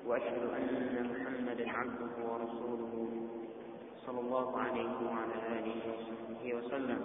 وأشهد أن محمدا عبده ورسوله صلى الله عليه وعلى آله وصحبه وسلم.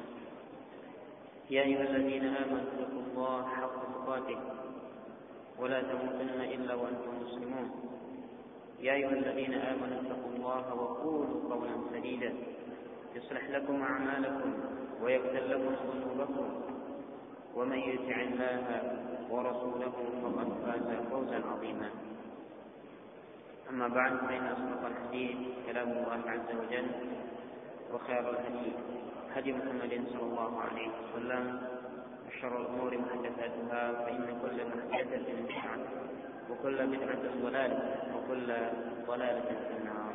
يا أيها الذين آمنوا اتقوا الله حق تقاته ولا تموتن إلا وأنتم مسلمون. يا أيها الذين آمنوا اتقوا الله وقولوا قولا سديدا يصلح لكم أعمالكم ويغفر لكم ذنوبكم ومن يطع الله ورسوله فقد فاز فوزا عظيما. أما بعد فإن أصدق الحديث كلام الله عز وجل وخير الهدي هدي محمد صلى الله عليه وسلم وشر الأمور محدثاتها فإن كل محدثة بدعة وكل بدعة ضلالة وكل ضلالة في النار.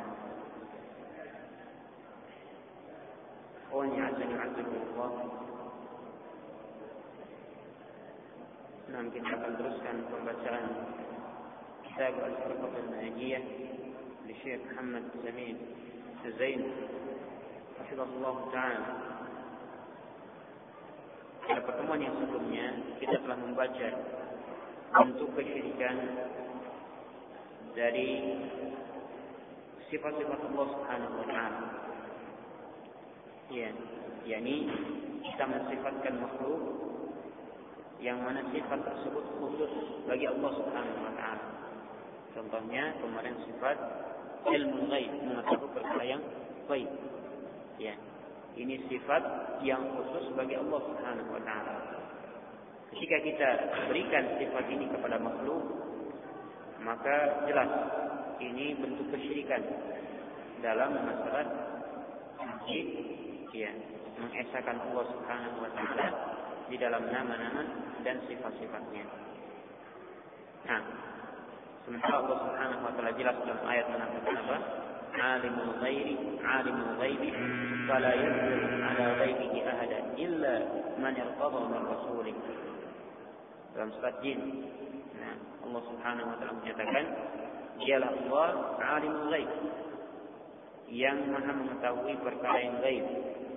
أخواني عزني وعزكم الله. Kita akan teruskan pembacaan kitab Al-Firqah Al-Najiyah oleh Syekh Muhammad Zamin Zain hafizahullah ta'ala. Pada pertemuan yang sebelumnya kita telah membaca bentuk kesyirikan dari sifat-sifat Allah Subhanahu wa ta'ala. yakni kita mensifatkan makhluk yang mana sifat tersebut khusus bagi Allah Subhanahu wa ta'ala. Contohnya kemarin sifat ilmu ghaib, mengetahui perkara yang ghaib. Ini sifat yang khusus bagi Allah Subhanahu wa ta'ala. Ketika kita berikan sifat ini kepada makhluk, maka jelas ini bentuk kesyirikan dalam masalah mengesahkan Allah Subhanahu wa ta'ala di dalam nama-nama dan sifat-sifatnya. Nah, sementara Allah Subhanahu wa ta'ala jelas dalam ayat mengatakan apa? Alimul ghaibi fala yuzhiru ala ghaibihi ahada illa man irtada min rasulih. Dalam surat Jin. Nah, Allah Subhanahu wa ta'ala menyatakan, dialah Allah alimul ghaib, yang maha mengetahui perkara yang gaib.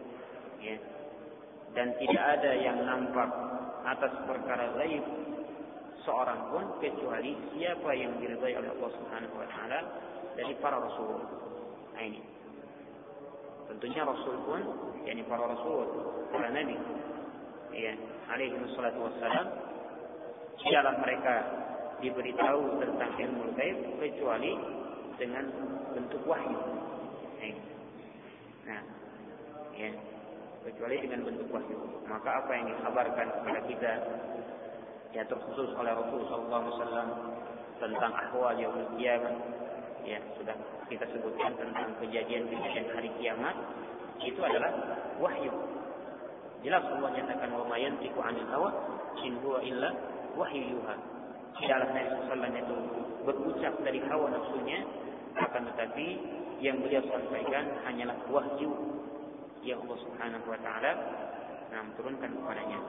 Dan tidak ada yang nampak atas perkara gaib seorang pun kecuali siapa yang diridhai oleh Allah Subhanahu wa ta'ala dari para rasul. Nah ini. Tentunya rasul pun, yakni para rasul, para nabi, alaihi wassalatu wassalam, tidaklah mereka diberitahu tentang ilmu gaib kecuali dengan bentuk wahyu. Kecuali dengan bentuk wahyu. Maka apa yang dikabarkan kepada kita terkhusus oleh Rasulullah SAW tentang ahwal yaumul qiyamah, sudah kita sebutkan tentang kejadian-kejadian hari kiamat, itu adalah wahyu. Jelas Allah nyatakan, wa ma yantiqu 'anil hawa in huwa illa wahyu yuha. Tidaklah Nabi SAW itu berucap dari hawa nafsunya, akan tetapi yang beliau sampaikan hanyalah wahyu yang Allah Subhanahu wa ta'ala turunkan kepadanya.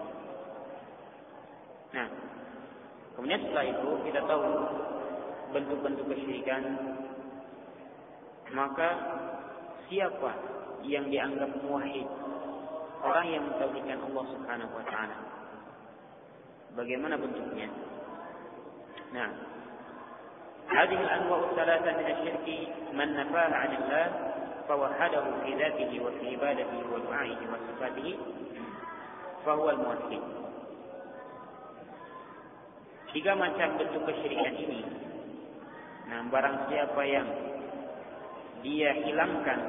Nah, kemudian setelah itu kita tahu bentuk-bentuk kesyirikan. Maka siapa yang dianggap muwahhid, orang yang mentauhidkan Allah Subhanahu wa ta'ala, bagaimana bentuknya? Nah, hadhihi al-anwa' ats-tsalatsa min asy-syirki man nafaha 'anillah fawahadahu fi dzatihi wa fi ibadatihi wa du'aihi wa sifatihi fa huwa al-muwahhid. Tiga macam bentuk kesyirikan ini. Nah, barang siapa yang dia hilangkan,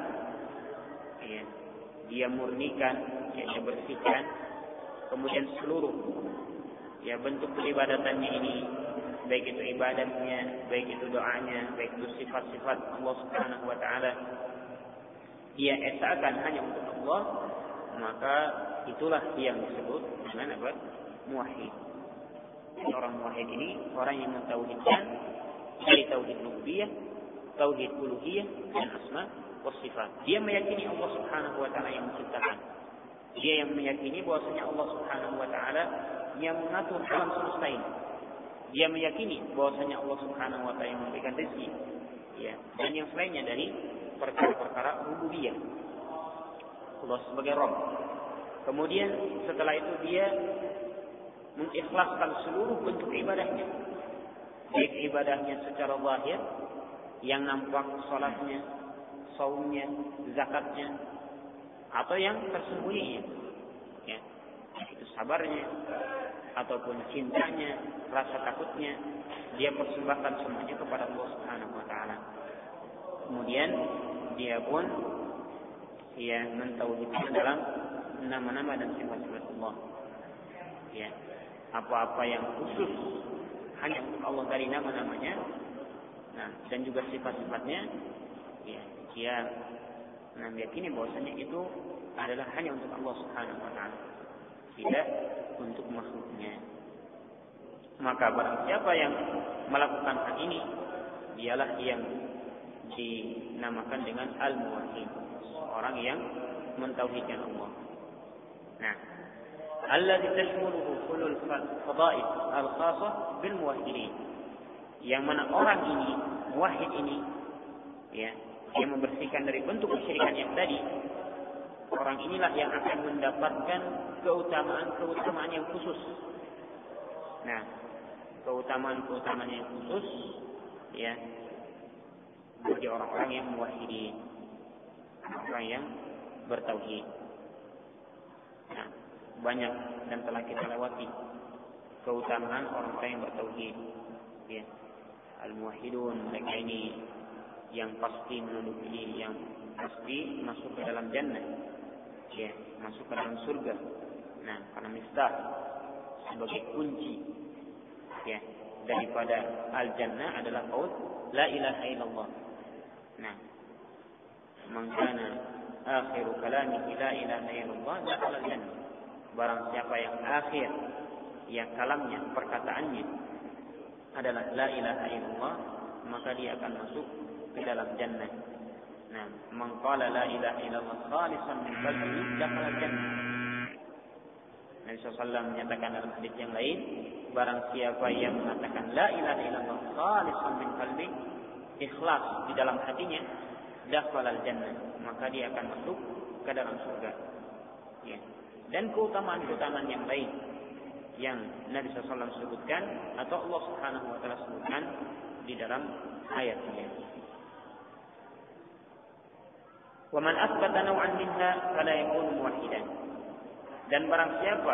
dia murnikan, dia bersihkan, kemudian seluruh bentuk peribadatannya ini, baik itu ibadatnya, baik itu doanya, baik itu sifat-sifat Allah Subhanahu wa ta'ala, dia esahkan hanya untuk Allah, maka itulah yang disebut dengan apa? Muwahhid. Orang muwahhid ini orang yang mentauhidkan dari tauhid rububiyah, tauhid uluhiyah, dan asma wa sifat. Dia meyakini Allah Subhanahu wa ta'ala yang menciptakan. Dia yang meyakini bahwasanya Allah Subhanahu wa ta'ala yang mengatur alam semesta ini. Dia meyakini bahwasanya Allah Subhanahu wa ta'ala yang memberikan rezeki, dan yang selainnya dari perkara-perkara rububiyah. Allah sebagai Rabb. Kemudian setelah itu dia mengikhlaskan seluruh bentuk ibadahnya baik ibadahnya secara zahir yang nampak salatnya, saumnya, zakatnya, atau yang tersembunyi, ya, itu sabarnya ataupun cintanya, rasa takutnya, dia persembahkan semuanya kepada Allah Subhanahu wa taala. Kemudian dia pun ya mentauhidkan dalam nama-nama dan sifat-sifat Allah. Ya, apa-apa yang khusus hanya untuk Allah dari nama-namanya, nah, dan juga sifat-sifatnya, ya, dia meyakini bahwasanya itu adalah hanya untuk Allah Subhanahu wa taala, tidak untuk makhluknya. Maka barang siapa yang melakukan hal ini, dialah yang dinamakan dengan al-muwahhid, orang yang mentauhidkan Allah. Nah, alladzi tashmuluhu kullul fadail al-khassah bil muwahhidin, yang mana orang ini, muwahhid ini, ya, dia membersihkan dari bentuk kesyirikan yang tadi. Orang inilah yang akan mendapatkan keutamaan yang khusus. Nah, keutamaan yang khusus, ya, bagi orang-orang yang muwahhidin, orang yang bertauhid. Nah, banyak dan telah kita lewati keutamaan orang-orang yang bertauhid. Ya, al-muwahhidun, mereka ini yang pasti menduduki, yang pasti masuk ke dalam jannah, ya, masuk ke dalam surga. Nah, karena miftah sebagai kunci, ya, daripada al-jannah adalah qaul la ilaha illallah. Nah, man kana akhiru kalamihi la ilaha illallah dakhala al-jannah. Barang siapa yang akhir, yang kalamnya, perkataannya adalah la ilaha illallah, maka dia akan masuk ke dalam jannah. Nah, man qala la ilaha illallah khalisan min qalbihi dakhala al-jannah. Nabi SAW menyatakan dalam hadis yang lain, barang siapa yang mengatakan la ilaha illallah khalisan min qalbihi, ikhlas di dalam hatinya, dakhala al-jannah, maka dia akan masuk ke dalam surga. Ya. Dan keutamaan-keutamaan yang lain yang Nabi SAW sebutkan atau Allah Subhanahu wa taala sebutkan di dalam ayatnya. Wa man athbata naw'an minha fala yakunu muwahhidan. Dan barang siapa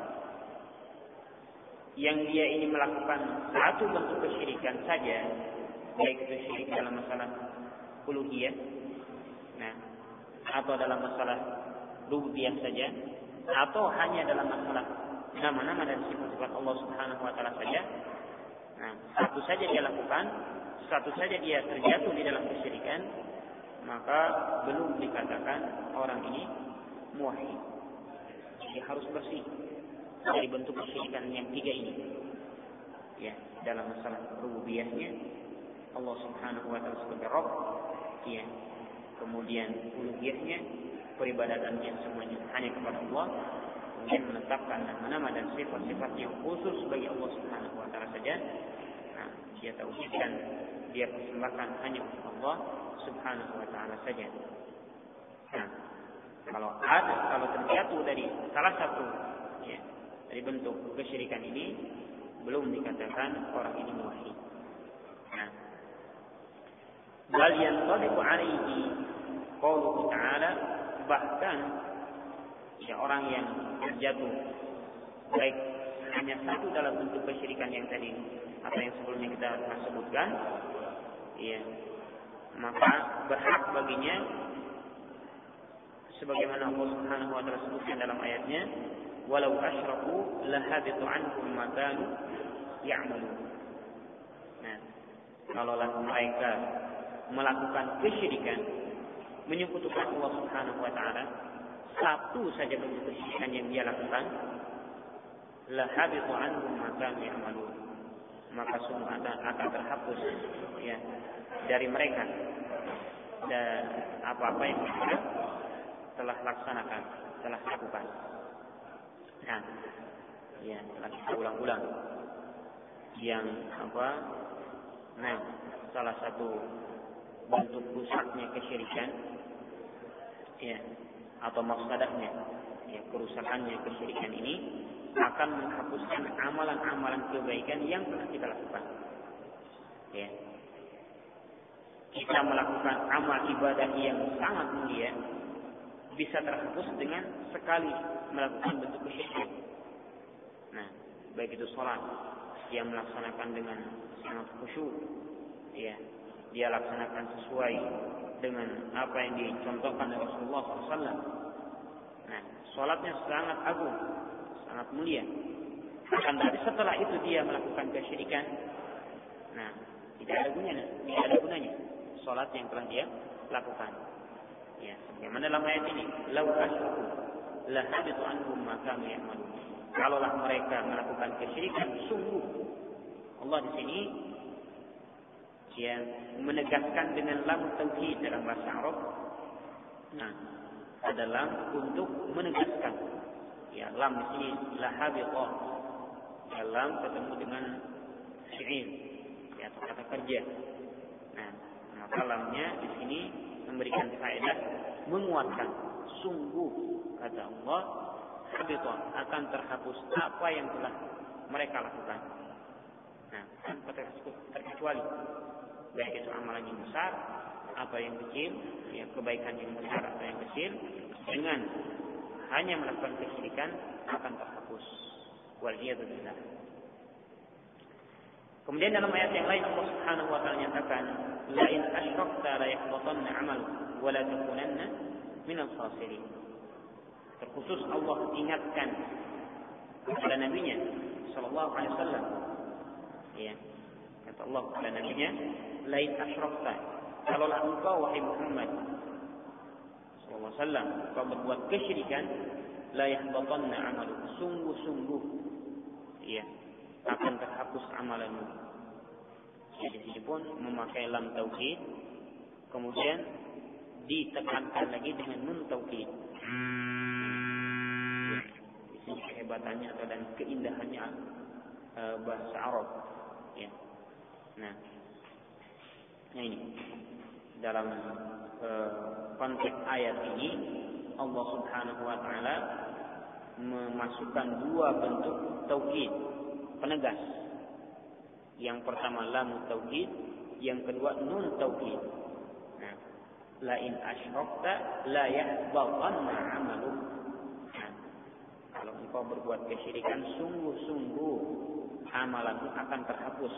yang dia ini melakukan satu bentuk kesyirikan saja, baik itu syirik dalam masalah uluhiyah, nah, atau dalam masalah rububiyah saja, atau hanya dalam masalah nama-nama dan sifat-sifat Allah Subhanahu wa taala saja. Nah, satu saja dia lakukan, satu saja dia terjatuh di dalam kesyirikan, maka belum dikatakan orang ini muwahhid. Dia harus bersih dari bentuk kesyirikan yang tiga ini. Ya, dalam masalah rububiyahnya Allah Subhanahu wa taala sebagai Rabb, ya. Kemudian uluhiyahnya, peribadatannya semuanya hanya kepada Allah. Kemudian menetapkan nama-nama dan sifat-sifat yang khusus bagi Allah Subhanahu wa taala saja. Nah, dia tauhidkan, dia persembahkan hanya untuk Allah Subhanahu wa taala saja. Nah, kalau terjatuh dari salah satu, ya, dari bentuk kesyirikan ini, belum dikatakan orang ini muwahhid. Nah, bal yantabiqu alaihi qauluhu ta'ala, bahkan ya orang yang terjatuh baik hanya satu dalam bentuk kesyirikan yang tadi atau yang sebelumnya kita telah sebutkan, ya, maka berhak baginya sebagaimana Allah Subhanahu wa taala sebutkan dalam ayatnya, walau asyraku lahabitu anhum ma kanu ya'malun. Nah, kalaulah mereka melakukan kesyirikan, menyekutukan Allah Subhanahu wa taala, satu saja bentuk kesyirikan yang dia lakukan, lahabitu anhum ma kanu ya'malun, maka semua akan terhapus, ya, dari mereka dan apa-apa yang mereka telah laksanakan, telah lakukan. Nah, ya, telah kita ulang-ulang yang apa? Nah, salah satu bentuk rusaknya kesyirikan, ya, atau mafsadahnya, ya, kerusakannya kesyirikan ini akan menghapuskan amalan-amalan kebaikan yang telah kita lakukan. Ya. Kita melakukan amal ibadah yang sangat mulia bisa terhapus dengan sekali melakukan bentuk kesyirikan. Nah, baik itu sholat yang melaksanakan dengan sangat khusyuk, ya, dia laksanakan sesuai dengan apa yang dicontohkan oleh Rasulullah SAW. Nah, sholatnya sangat agung, sangat mulia. Akan tapi setelah itu dia melakukan kesyirikan, nah, tidak ada gunanya sholat yang telah dia lakukan. Ya, bagaimana dalam ayat ini? Lau asyraku la habitu anhum ma kanu ya'malun. Kalaulah mereka melakukan kesyirikan, sungguh Allah di sini menegaskan dengan lam tauhid dalam bahasa Arab. Nah, adalah untuk menegaskan. Ya, lam di sini la habita. Ya, lam ketemu dengan fi'il, ya, atau kata kerja. Nah, maka lamnya di sini memberikan faedah menguatkan. Sungguh kata Allah, habita, akan terhapus apa yang telah mereka lakukan. Nah, tanpa terkecuali baik itu amalan yang besar atau yang kecil, ya, kebaikan yang besar atau yang kecil, dengan hanya melakukan kesyirikan akan terhapus. Waliyadzubillah. Kemudian dalam ayat yang lain Allah Subhanahu wa taala nyatakan, la in asyrakta la yahbatanna 'amaluk wa la takunanna minal khasirin. Terkhusus Allah ingatkan kepada nabinya sallallahu alaihi wasallam, ya, kata Allah kepada nabinya, la in asyrakta, kalaulah engkau wahai Muhammad sallallahu alaihi wasallam kau berbuat kesyirikan, la yahbatanna 'amaluk, sungguh-sungguh, ya, akan terhapus amalanmu. Di sini pun memakai lam tauhid, kemudian ditekankan lagi dengan nun tauhid. Di sini kehebatannya dan keindahannya bahasa Arab. Ya. Nah ini dalam konteks ayat ini Allah Subhanahu wa taala memasukkan dua bentuk tauhid penegas. Yang pertama lam tauhid, yang kedua nun tauhid. Nah, la in asyrakta la yahbatanna 'amaluk. Nah, kalau engkau berbuat kesyirikan, sungguh-sungguh amalanmu akan terhapus.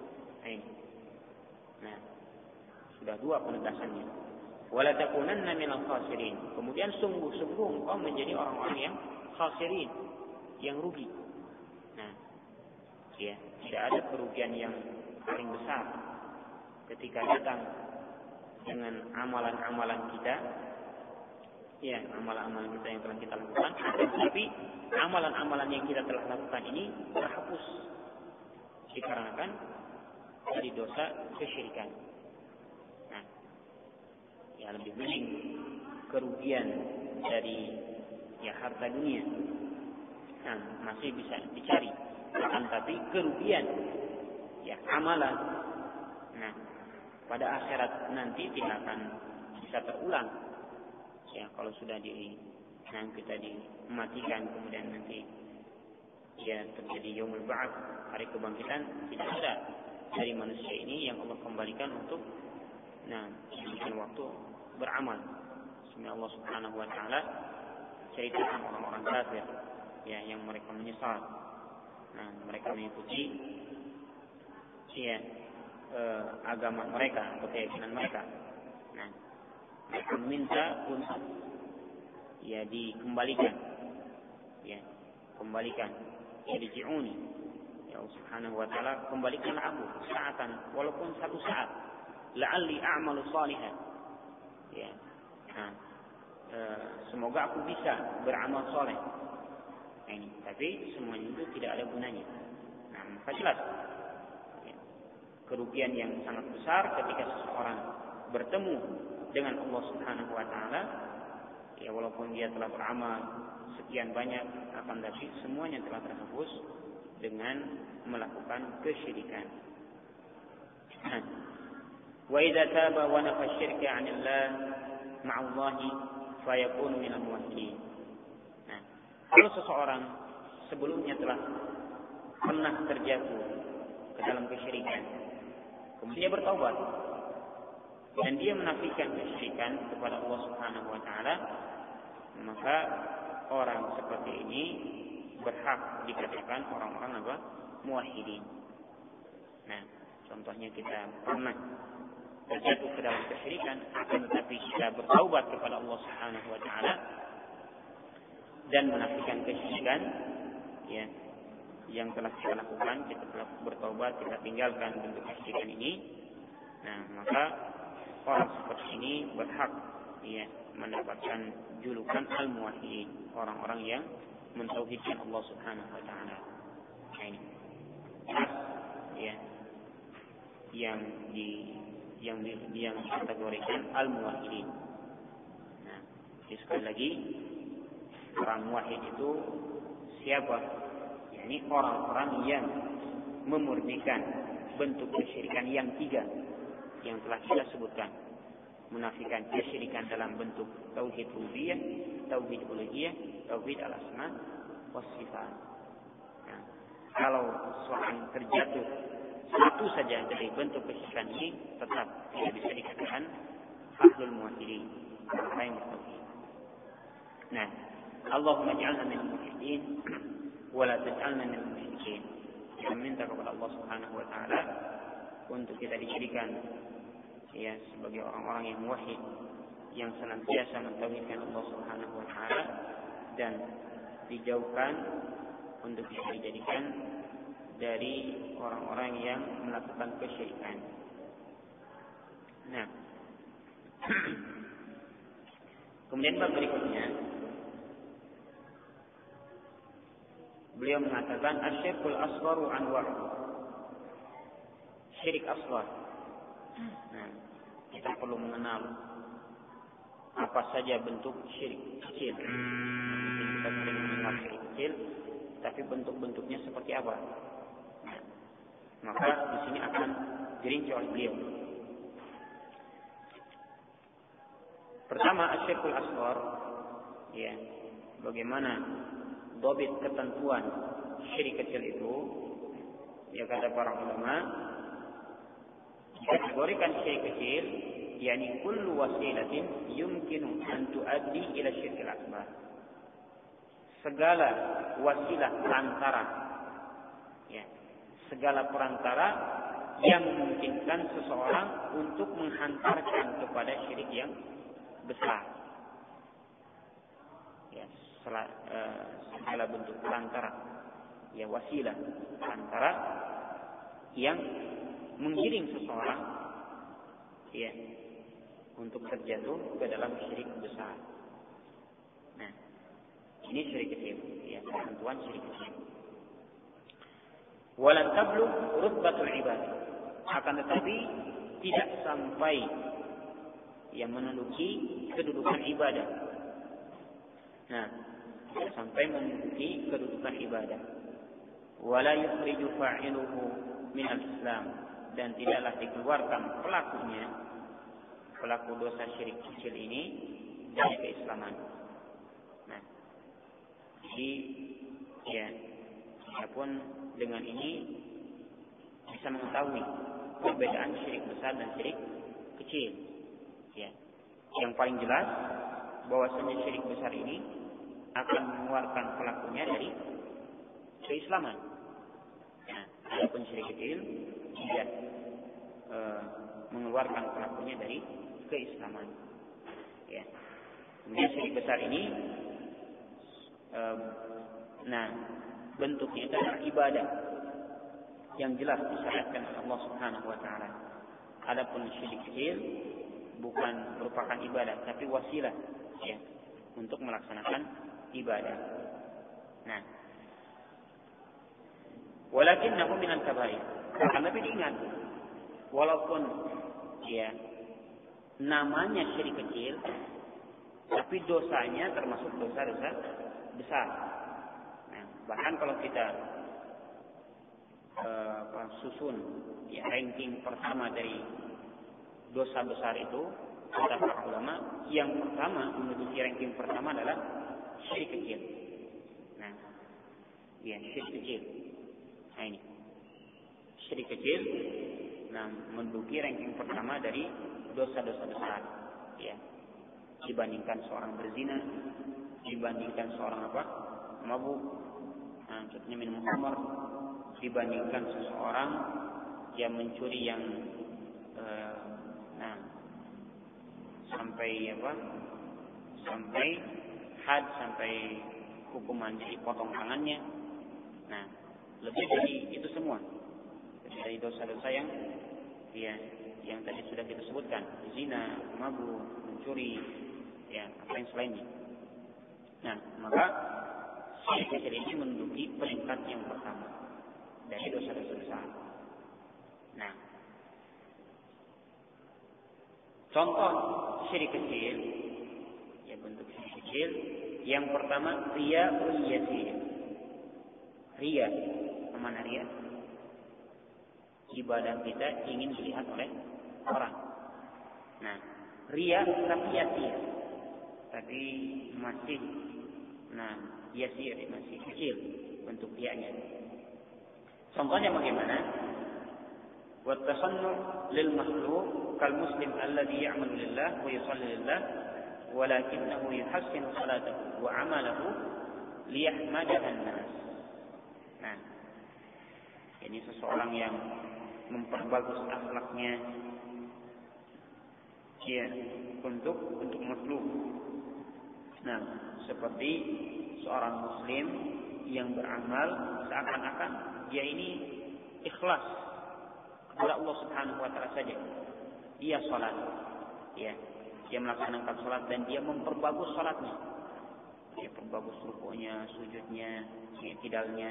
Nah, sudah dua penegasannya. Wala takunanna minal khasirin. Kemudian sungguh-sungguh engkau menjadi orang-orang yang khasirin, yang rugi. Nah, ya, tidak ada kerugian yang paling besar ketika datang dengan amalan-amalan kita, ya, amalan-amalan kita yang telah kita lakukan, tapi amalan-amalan yang kita telah lakukan ini terhapus dikarenakan dari dosa kesyirikan. Nah, ya, lebih mending kerugian dari, ya, harta dunia, nah, masih bisa dicari. Akan tapi kerugian, ya, amalan, nah, pada akhirat nanti tidak akan bisa terulang. Ya, kalau sudah kita dimatikan, kemudian nanti, ya, terjadi yaumul ba'ats, hari kebangkitan, tidak ada dari manusia ini yang Allah kembalikan untuk, nah, diberikan waktu beramal. Semoga Allah Subhanahu wa taala ceritakan orang-orang kafir, ya, yang mereka menyesal. Nah, mereka mengikuti, ya, agama mereka atau keyakinan mereka. Nah, mereka meminta untuk, ya, dikembalikan, ya, kembalikan, irji'uni, ya Allah Subhanahu wa taala, kembalikanlah aku saatan, walaupun satu saat, la'alli a'malu shalihan, ya, nah, semoga aku bisa beramal soleh. Ini, tapi semuanya itu tidak ada gunanya. Nah, maka jelas, ya, kerugian yang sangat besar ketika seseorang bertemu dengan Allah Subhanahu wa taala, ya, walaupun dia telah beramal sekian banyak, akan tapi semuanya telah terhapus dengan melakukan kesyirikan. Wa idza taba wa nafa syirka 'anillah ma'allahi fayakunu minal muwahhidin. Kalau seseorang sebelumnya telah pernah terjatuh ke dalam kesyirikan, kemudian dia bertaubat dan dia menafikan kesyirikan kepada Allah Subhanahu wa taala, maka orang seperti ini berhak dikatakan orang-orang apa? Muwahhidin. Nah, contohnya kita pernah terjatuh ke dalam kesyirikan, akan tetapi kita bertaubat kepada Allah Subhanahu wa taala dan menafikan kesyirikan, ya, yang telah kita lakukan, kita telah bertaubat, kita tinggalkan bentuk kesyirikan ini. Nah, maka orang seperti ini berhak, ya, mendapatkan julukan al-muwahhidin, orang-orang yang mentauhidkan Allah Subhanahu wa taala. Nah, ini ya yang dikategorikan al-muwahhidin. Nah, sekali lagi, orang muwahhid itu siapa? Yakni orang-orang yang memurnikan bentuk kesyirikan yang 3 yang telah kita sebutkan. Menafikan kesyirikan dalam bentuk tauhid rububiyah, tauhid uluhiyah, tauhid al-asma was sifat. Nah, kalau seorang terjatuh satu saja dari bentuk kesyirikan ini, tetap tidak bisa dikatakan ahlul muwahhidin, orang yang bertauhid. Nah, Allahumma ij'alna minal muwahhidin wa la taj'alna minal musyrikin. Kita minta kepada Allah Subhanahu wa taala untuk kita dijadikan, ya, sebagai orang-orang yang muwahhid, yang senantiasa mentauhidkan Allah Subhanahu wa taala, dan dijauhkan untuk kita dijadikan dari orang-orang yang melakukan kesyirikan. Nah, kemudian bab berikutnya beliau mengatakan asyirkul asgharu anwa'. Syirik asghar. Nah, kita perlu mengenal apa saja bentuk syirik kecil. Kita sering mengenal syirik kecil, tapi bentuk-bentuknya seperti apa? Nah, maka di sini akan dirinci oleh beliau. Pertama, asyirkul asghar, ya, bagaimana dhabit ketentuan syirik kecil itu? Ya, kata para ulama, dikategorikan syirik kecil, yakni kullu wasilatin yumkinu an tuaddi ila syirkil akbar. Segala wasilah perantara, ya, segala perantara yang memungkinkan seseorang untuk menghantarkan kepada syirik yang besar. Ya, segala bentuk perantara, ya, wasilah perantara yang menggiring seseorang, ya, untuk terjatuh ke dalam syirik besar. Nah, ini syirik kecil, ya, ketentuan syirik kecil. Walan tablugh rutbatul ibadah, akan tetapi tidak sampai yang menduduki kedudukan ibadah. Nah, tidak sampai menduduki kedudukan ibadah. Wala yukhriju fa'iluhu min al-Islam, dan tidaklah dikeluarkan pelakunya, pelaku dosa syirik kecil ini, dari keislaman. Nah, jadi, ya, adapun dengan ini bisa mengetahui perbedaan syirik besar dan syirik kecil. Ya, yang paling jelas bahwasanya syirik besar ini akan mengeluarkan pelakunya dari keislaman. Nah, adapun syirik kecil tidak mengeluarkan pelakunya dari keislaman. Ya. Kemudian syirik besar ini, nah, bentuknya itu adalah ibadah yang jelas disyariatkan oleh Allah Subhanahu wa taala. Adapun syirik kecil bukan merupakan ibadah, tapi wasilah, ya, untuk melaksanakan ibadah. Nah, walakinnahu minal kabair. Tapi diingat, walaupun, ya, namanya syirik kecil, tapi dosanya termasuk dosa-dosa besar. Nah, bahkan kalau kita susun, ya, ranking pertama dari dosa besar itu, kata para ulama, yang pertama menduduki ranking pertama adalah syirik kecil. Nah, ya, syirik kecil. Nah, ini syirik kecil menduduki ranking pertama dari dosa-dosa besar, ya. Dibandingkan seorang berzina, dibandingkan seorang mabuk, contohnya minum khamr, dibandingkan seseorang yang mencuri yang sampai had, sampai hukuman dipotong tangannya. Lebih dari itu semua, dari dosa-dosa yang tadi sudah kita sebutkan, zina, mabuk, mencuri, apa yang selainnya. Maka syirik kecil ini menduduki peringkat yang pertama dari dosa-dosa besar. Contoh syirik kecil, bentuk syirik kecil yang pertama, riya'ul yasir. Riya, mana riya? Ibadah kita ingin dilihat oleh orang. Riya tapi yasir, tapi masih yasir, masih kecil bentuk riyanya. Contohnya bagaimana? Wa tasannu' lil makhluq kal muslim alladhi ya'malu lillah wa yusalli lillah walakinahu yuhassinu salatahu wa 'amalahu liyahmadaha an-nas. Ini seseorang yang memperbagus akhlaknya untuk makhluk. Seperti seorang muslim yang beramal seakan-akan dia ini ikhlas kepada Allah Subhanahu wa taala saja. Dia salat, dia melaksanakan salat dan dia memperbagus salatnya. Dia perbagus rukuknya, sujudnya, i'tidalnya.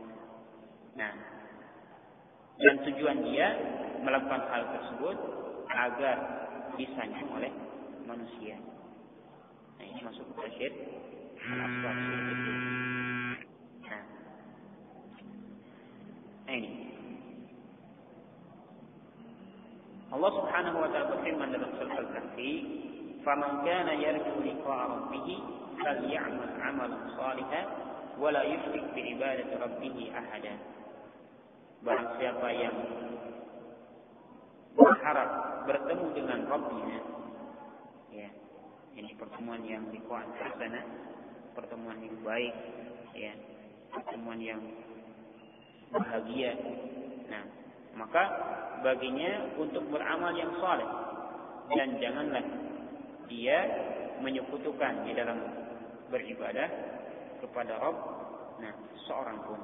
Dan tujuan dia melakukan hal tersebut agar disanjung oleh manusia. Ini masuk ke syirik al-asghar. Ini Allah Subhanahu wa taala berfirman dalam surah Al-Kahfi, "Faman kana yarju liqa'a rabbih falya'mal 'amalan shalihan wa la yushrik bi ibadati rabbih ahada." Barang siapa yang berharap bertemu dengan Rabbnya, ini pertemuan yang liqa'an hasanah, pertemuan yang baik, pertemuan yang bahagia. Maka baginya untuk beramal yang saleh, dan janganlah dia menyekutukan di dalam beribadah kepada Rabb seorang pun.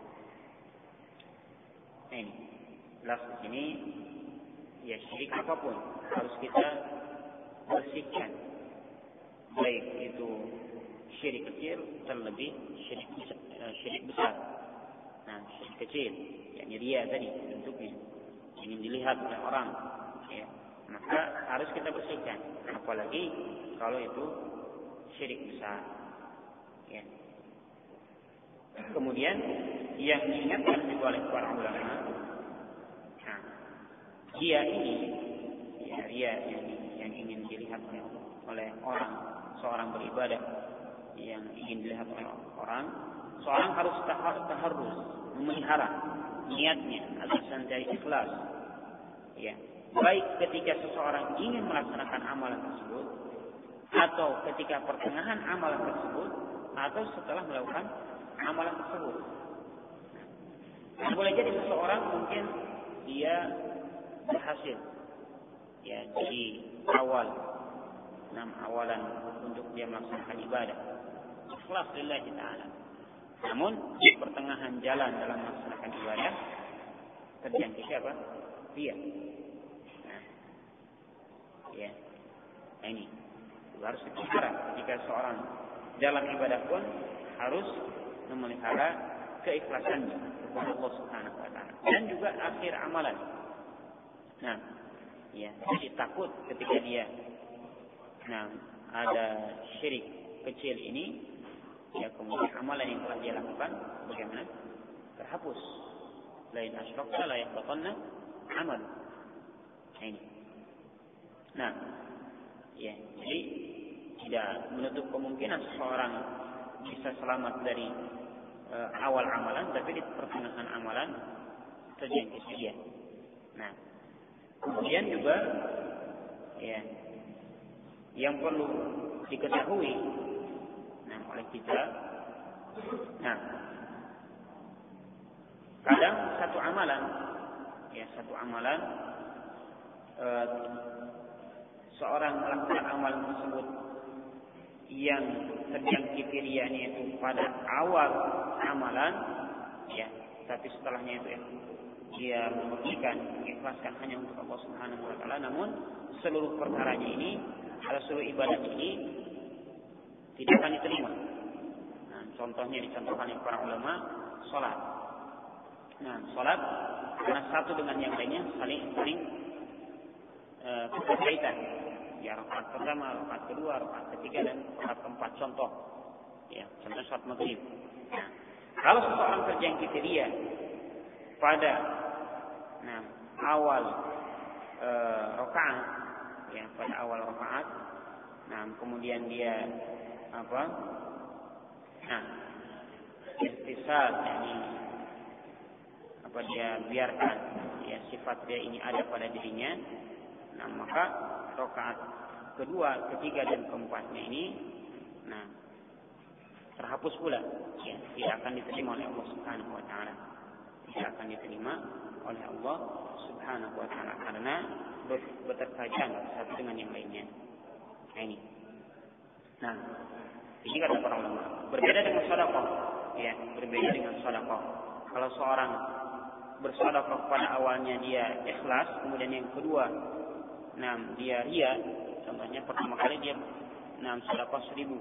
Ini lafaz ini syirik apapun harus kita bersihkan, baik itu syirik kecil terlebih syirik besar. Syirik kecil yakni riya tadi bentuknya ingin dilihat oleh orang, maka harus kita bersihkan, apalagi kalau itu syirik besar. Kemudian yang diingatkan juga oleh para ulama, riya ini, riya yang ingin dilihat oleh orang, seorang beribadah yang ingin dilihat oleh orang, seorang harus taharruz, memelihara niatnya agar senantiasa ikhlas. Baik ketika seseorang ingin melaksanakan amalan tersebut, atau ketika pertengahan amalan tersebut, atau setelah melakukan amalan tersebut. Boleh jadi seseorang mungkin dia berhasil, di awal awalan untuk dia melaksanakan ibadah ikhlas lillahi ta'ala. Namun di pertengahan jalan dalam melaksanakan ibadah terjangkit riya. Ini harus dipelihara. Jika seorang dalam ibadah pun harus memelihara keikhlasannya kepada Allah Subhanahu wa taala, dan juga akhir amalan. Jadi takut ketika dia ada syirik kecil ini, kemudian amalan yang telah dia lakukan bagaimana? Terhapus. La in asyrakta la yahbatanna amal. Ini. Jadi tidak menutup kemungkinan seseorang bisa selamat dari awal amalan, tapi di pertengahan amalan terjangkit dia. Kemudian juga ya yang perlu diketahui oleh kita, kadang satu amalan seorang melakukan amalan tersebut yang terjangkit riaknya itu pada awal amalan, ya, tapi setelahnya itu dia membuktikan, mengikhlaskan hanya untuk Allah Subhanahu wa taala, namun seluruh perkaranya ini, seluruh ibadah ini tidak akan diterima. Contohnya dicontohkan oleh para ulama, salat. Salat karena satu dengan yang lainnya saling berkaitan. Ya, rakaat pertama, rakaat kedua, rakaat ketiga, dan rakaat keempat. Contoh salat maghrib. Kalau seseorang terjangkit riya pada awal rakaat, pada awal rakaat, kemudian dia istisal, dia biarkan sifat dia ini ada pada dirinya, maka rakaat kedua, ketiga, dan keempatnya ini terhapus pula, tidak akan diterima oleh Allah Subhanahu wa taala. Tidak akan diterima oleh Allah Subhanahu wa taala karena berterkait satu dengan yang lainnya. Ini kata para ulama. Berbeda dengan sedekah, berbeda dengan sedekah. Kalau seorang bersedekah pada awalnya dia ikhlas, kemudian yang kedua, dia riya. Contohnya pertama kali dia sedekah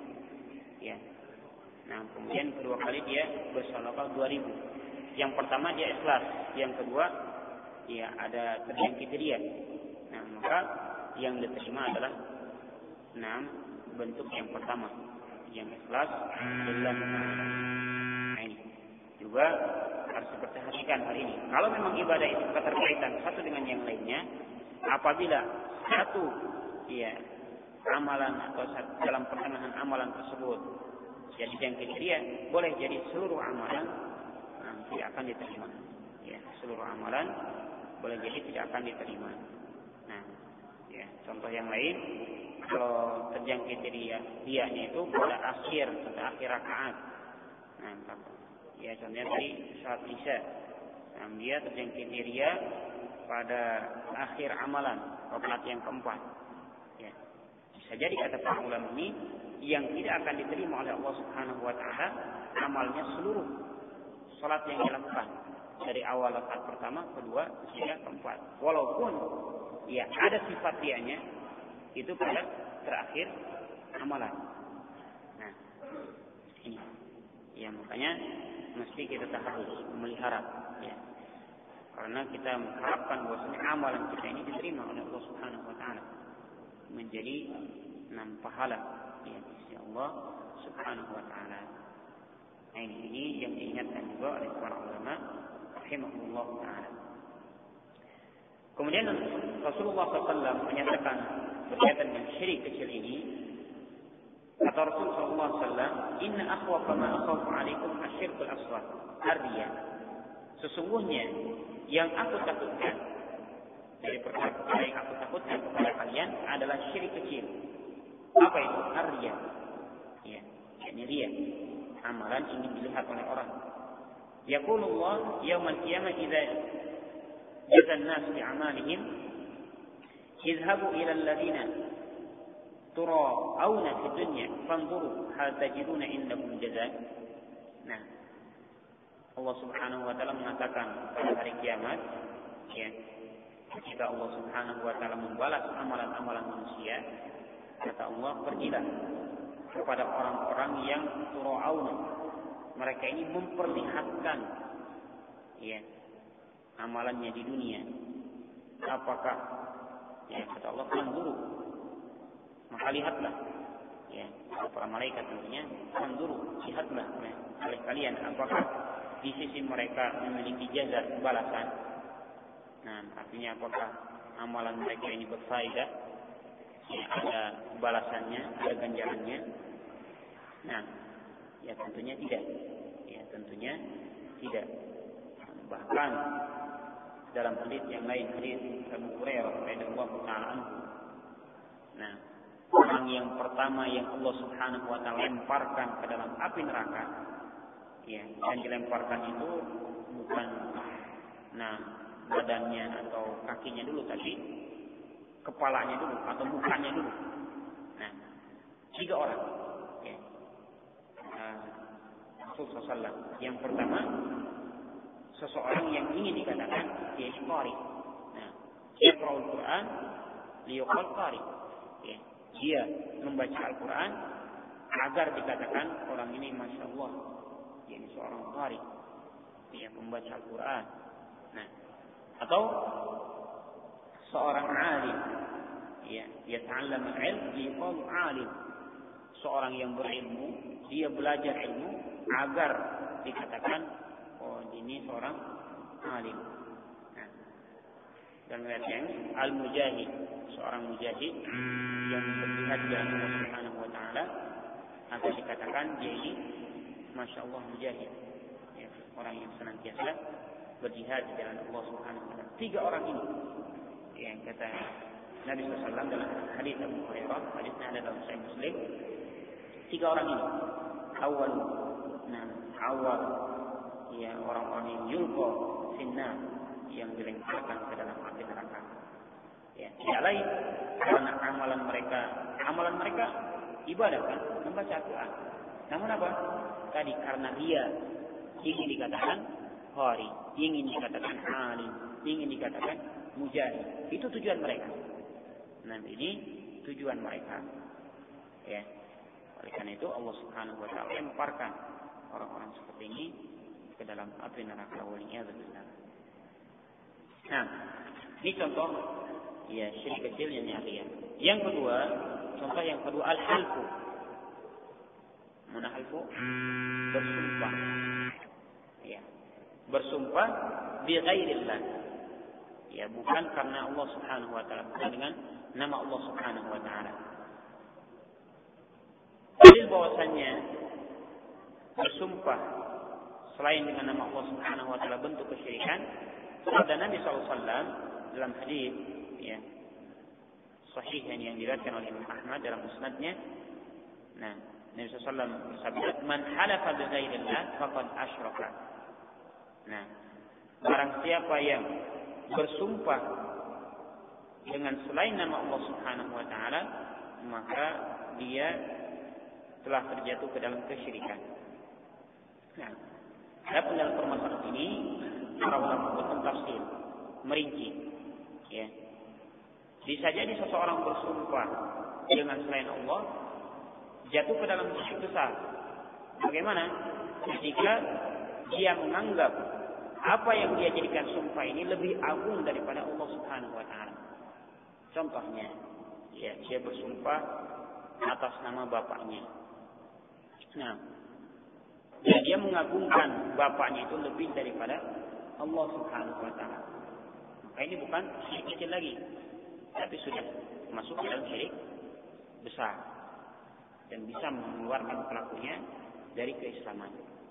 1.000, kemudian kedua kali dia bersedekah 2.000. Yang pertama dia ikhlas, yang kedua ada terjangkit riya. Maka yang diterima adalah bentuk yang pertama, yang ikhlas dan ini juga harus diperhatikan hal ini. Kalau memang ibadah itu keterkaitan satu dengan yang lainnya, apabila satu amalan atau dalam pertengahan amalan tersebut jadi jangkit riya, boleh jadi seluruh amalan tidak akan diterima. Seluruh amalan boleh jadi tidak akan diterima. Contoh yang lain, kalau terjangkit riya-nya itu pada akhir rakaat. Contohnya tadi salat Isya, dia terjangkit riya pada akhir amalan, rakaat yang keempat. Bisa jadi kata para ulama ini, yang tidak akan diterima oleh Allah Subhanahu wa taala amalnya seluruh salat yang dilakukan dari awal rakaat pertama, kedua, ketiga, keempat. Walaupun ada sifat riyanya itu pada terakhir amalan. Ini makanya mesti kita harus memelihara, karena kita mengharapkan bahwasanya amalan kita ini diterima oleh Allah Subhanahu wa taala, menjadi pahala di sisi Allah Subhanahu wa taala. Ini yang diingatkan juga oleh para ulama rahimahullah taala. Kemudian Rasulullah SAW menyatakan berkaitan dengan syirik kecil ini, kata Rasulullah SAW, "Inna akhwafa ma akhafu 'alaikum asyirkul asghar, ar-riya." Sesungguhnya yang aku takutkan dari perkara yang aku takutkan kepada kalian adalah syirik kecil. Apa itu? Ar-riya. Ini riya. Amalan ingin dilihat oleh orang. Yaqulullah yaumal qiyamah idza jazan nas bi amalihim idhabu ila alladhina tura'awna fi dunya fanzuru hal tajiduna indahum jazaa. Allah Subhanahu wa taala mengatakan pada hari kiamat, ketika Allah Subhanahu wa taala membalas amalan-amalan manusia, kata Allah, pergilah kepada orang-orang yang tura'awna, mereka ini memperlihatkan amalannya di dunia. Apakah kata Allah, fanzuru, maka lihatlah, para malaikat tentunya, fanzuru, lihatlah oleh kalian apakah di sisi mereka memiliki jaza balasan. Artinya apakah amalan mereka ini berfaedah, ada balasannya, ada ganjarannya. Tentunya tidak. Tentunya tidak. Bahkan dalam hadis yang lain, hadis Abu Hurairah radhiyallahu taala anhu. Nah, orang yang pertama yang Allah Subhanahu wa taala lemparkan ke dalam api neraka, ya, yang dilemparkan itu bukan badannya atau kakinya dulu, tapi kepalanya dulu atau mukanya dulu. Nah, 3 orang. Ya. Rasulullah SAW. Yang pertama, seseorang yang ingin dikatakan dia qari. Nah, dia yaqra'ul Quran liyuqal qari. Ya. Dia membaca Al-Quran agar dikatakan orang ini masya Allah, dia ini seorang qari, dia membaca Al-Quran. Nah, atau seorang alim, ya, dia ta'allam al-ilm liyuqal alim. Seorang yang berilmu, dia belajar ilmu agar dikatakan oh ini seorang alim. Nah, dan yang al-mujahid, seorang mujahid yang berjihad di jalan Allah Subhanahu wa taala agar dikatakan dia ini masya Allah mujahid, ya, orang yang senantiasa berjihad di jalan Allah Subhanahu wa taala. 3 orang ini yang kata Nabi SAW dalam hadis Abu Hurairah, hadisnya ada dalam Sahih Muslim. 3 orang ini awal ya, orang-orang yang yulqa finnar, yang dilemparkan ke dalam api neraka. Ya, tidak lain karena amalan mereka ibadah kan, membaca Al-Quran. Namun apa? Tadi karena dia ingin dikatakan qari, ingin dikatakan alim, ingin dikatakan mujahid. Itu tujuan mereka. Nah, ini tujuan mereka. Ya. Oleh karena itu Allah Subhanahu wa taala lemparkan orang-orang seperti ini ke dalam api neraka waliyadzubillah. Nah, ini contoh ya syirik kecil yang nyarian. Yang kedua, contoh yang kedua al-halfu. Mana halfu? Bersumpah. Ya. Bersumpah bi ghairillah. Ya, bukan karena Allah Subhanahu wa taala, bukan dengan nama Allah Subhanahu wa taala. Dalil bahwasannya bersumpah selain dengan nama Allah Subhanahu wa taala bentuk kesyirikan, sabda Nabi SAW dalam hadis ya sahih yang diriwayatkan oleh Imam Ahmad dalam musnadnya. Nah, Nabi SAW bersabda, "Man halafa bi ghairillah faqad asyraka." Nah, barang siapa yang bersumpah dengan selain nama Allah Subhanahu wa taala, maka dia telah terjatuh ke dalam kesyirikan. Nah, adapun dalam permasalahan ini para ulama bertafsir, merinci. Ya. Bisa jadi seseorang bersumpah dengan selain Allah jatuh ke dalam syirik besar. Bagaimana? Ketika dia menganggap apa yang dia jadikan sumpah ini lebih agung daripada Allah Subhanahu wa taala. Contohnya, ya, dia bersumpah atas nama bapaknya. Nah, dia mengagungkan bapaknya itu lebih daripada Allah Subhanahu wa taala. Maka ini bukan syirik kecil lagi, tapi sudah masuk ke dalam syirik besar dan bisa mengeluarkan pelakunya dari keislaman.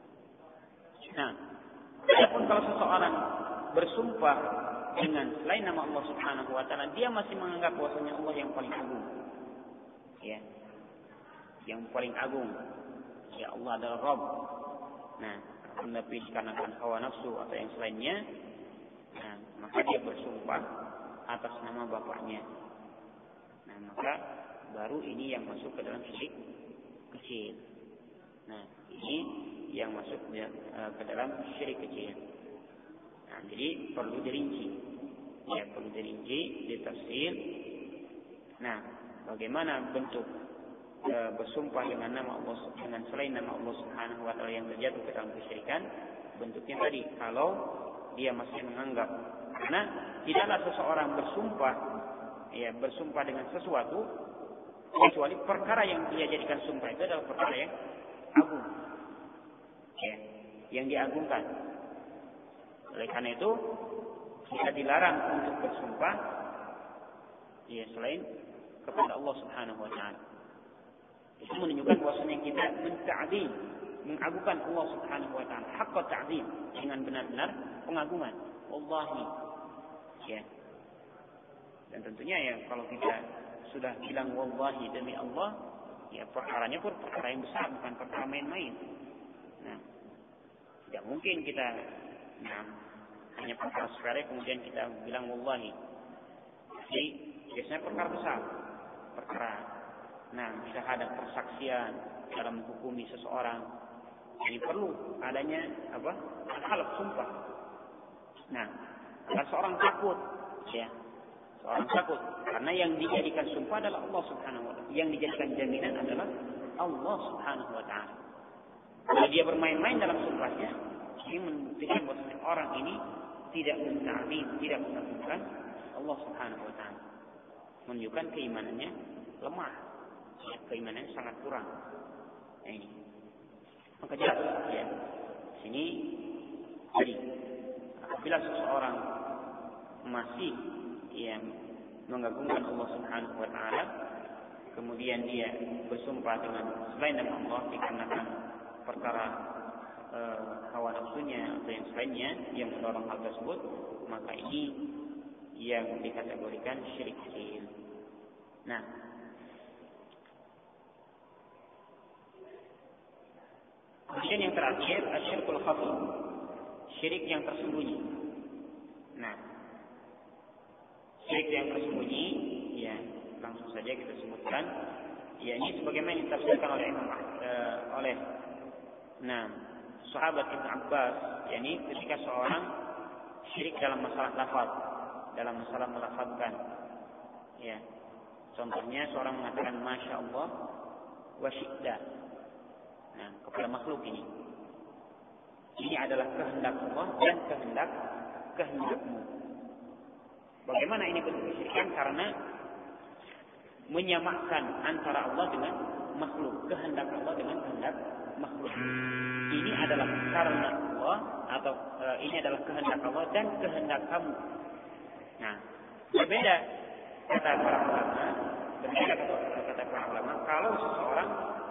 Nah, adapun kalau seseorang bersumpah dengan selain nama Allah Subhanahu wa taala, dia masih menganggap bahwasanya Allah yang paling agung. Ya. Yang paling agung. Ya, Allah adalah Rabb. Nah, tapi dikarenakan hawa nafsu atau yang selainnya, nah, maka dia bersumpah atas nama bapaknya. Nah, maka baru ini yang masuk ke dalam syirik kecil. Nah, ini yang masuk ke dalam syirik kecil. Nah, jadi perlu dirinci. Ya, perlu dirinci, ditafsir. Nah, bagaimana bentuk bersumpah dengan nama Allah, dengan selain nama Allah Subhanahu wa taala yang terjatuh ke dalam kesyirikan? Bentuknya tadi, kalau dia masih menganggap, karena tidaklah seseorang bersumpah dengan sesuatu kecuali perkara yang dia jadikan sumpah itu adalah perkara yang agung, ya, yang diagungkan. Oleh karena itu kita dilarang untuk bersumpah ya selain kepada Allah Subhanahu wa taala. Itu menunjukkan bahwasanya kita menta'zim, mengagungkan Allah Subhanahu wa taala, haqqa ta'zim, dengan benar-benar pengagungan. Wallahi, Dan tentunya ya kalau kita sudah bilang wallahi demi Allah, ya perkaranya pun perkara yang besar, bukan perkara main-main. Nah, tidak mungkin kita hanya perkara sepele kemudian kita bilang wallahi. Jadi biasanya perkara besar, perkara syahadat, persaksian dalam menghukumi seseorang. Ini perlu adanya halaf, sumpah. Nah, agar seorang takut, ya. Seorang takut karena yang dijadikan sumpah adalah Allah Subhanahu wa taala. Yang dijadikan jaminan adalah Allah Subhanahu wa taala. Kalau dia bermain-main dalam sumpahnya, ini membuktikan bahwa orang ini tidak mentaati, tidak mengagungkan Allah Subhanahu wa taala. Menunjukkan keimanannya lemah, keimanannya sangat kurang. Nah, ini. Maka jelas ya. Sini jadi apabila seseorang masih mengagungkan Allah Subhanahu wa taala, kemudian dia bersumpah dengan selain nama Allah dikarenakan perkara hawa nafsunya atau yang selainnya yang mendorong hal tersebut, maka ini yang dikategorikan syirik kecil. Nah, kemudian yang terakhir asyirkul khafi, syirik yang tersembunyi. Nah, syirik yang tersembunyi, ya langsung saja kita sebutkan. Ya ini sebagaimana yang ditafsirkan oleh sahabat Ibn Abbas, yakni ketika seorang syirik dalam masalah lafaz, dalam masalah melafazkan. Ya, contohnya seorang mengatakan masya Allah wa syi'da. Nah, kepada makhluk ini adalah kehendak Allah dan kehendakmu. Bagaimana ini bentuk kesyirikan? Karena menyamakan antara Allah dengan makhluk, kehendak Allah dengan kehendak makhluk. Ini adalah karena Allah atau ini adalah kehendak Allah dan kehendak kamu. Nah, berbeda kata para ulama, kalau seseorang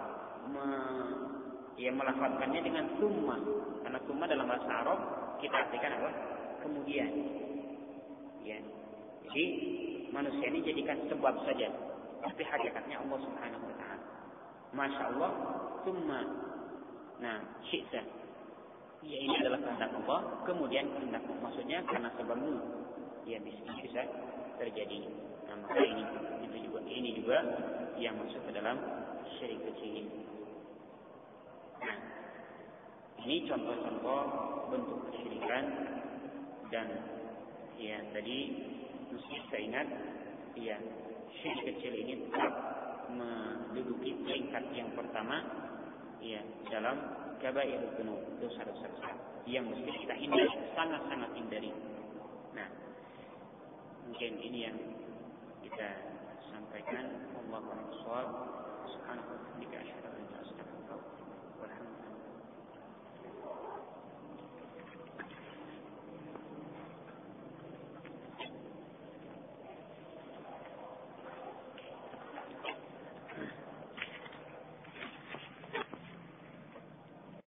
melafazkannya dengan summa, karena summa dalam bahasa Arab kita artikan apa? Kemudian. Ya. Jadi manusia ini jadikan sebab saja, tapi hakikatnya Allah Subhanahu wa taala. Masya Allah, summa. Nah, syi'ta. Ya, ini adalah kehendak Allah, kemudian kehendak maksudnya karena sebabmu. Ya, bisa terjadi. Nah, maka ini juga yang masuk ke dalam syirik kecil. Nah, ini contoh-contoh bentuk kesyirikan. Dan ya tadi mesti saya ingat, ya syirik kecil ini tetap menduduki peringkat yang pertama, ya dalam kabairud dzunub, dosa-dosa besar yang mesti kita hindari, sangat-sangat hindari. Nah, mungkin ini yang kita sampaikan. Allahu a'lam. Subhanahu wa ta'ala.